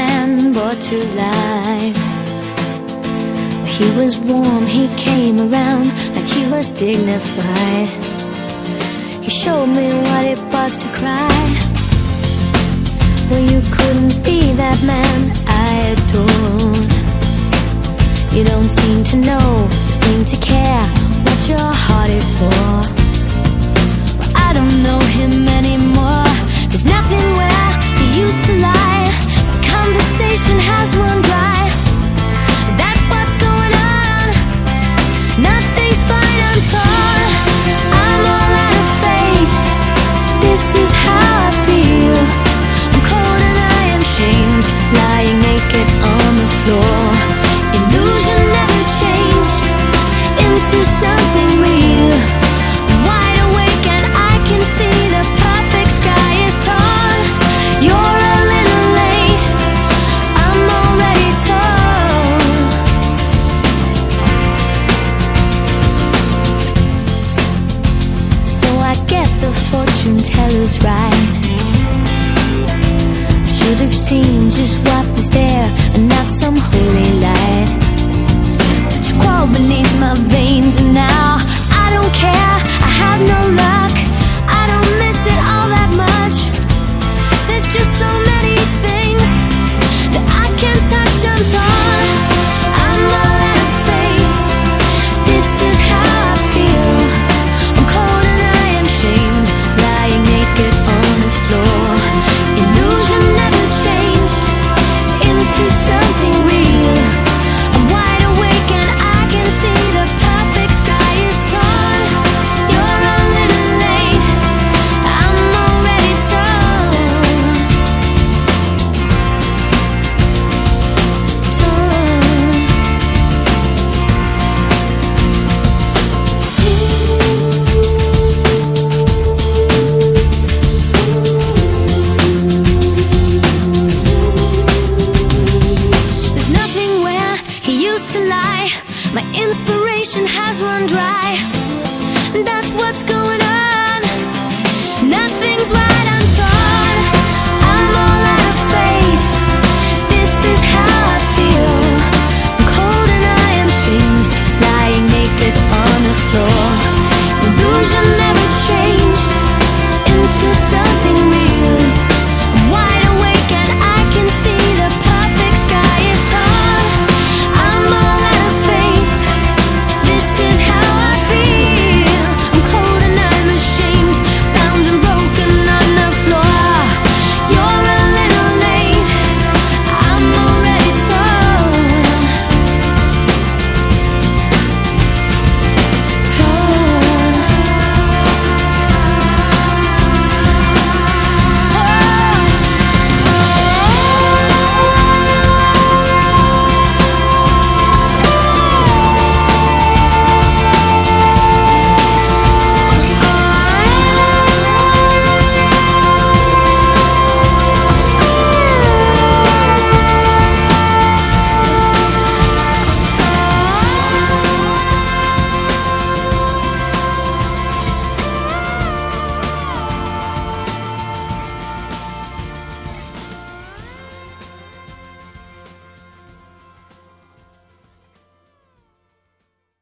man brought to life. He was warm, he came around like he was dignified. He showed me what it was to cry. Well, you couldn't be that man I adored. You don't seem to know, you seem to care what your heart is for. Well, I don't know him anymore. There's nothing where he used to lie. My conversation has run dry. That's what's going on. Nothing's fine, I'm torn. I'm all out of faith. This is how I feel. I'm cold and I am shamed, lying naked on the floor. Illusion never changed into something real. I'm wide awake and I can see the perfect sky is tall. You're a little late, I'm already told. So I guess the fortune teller's right. I should have seen just what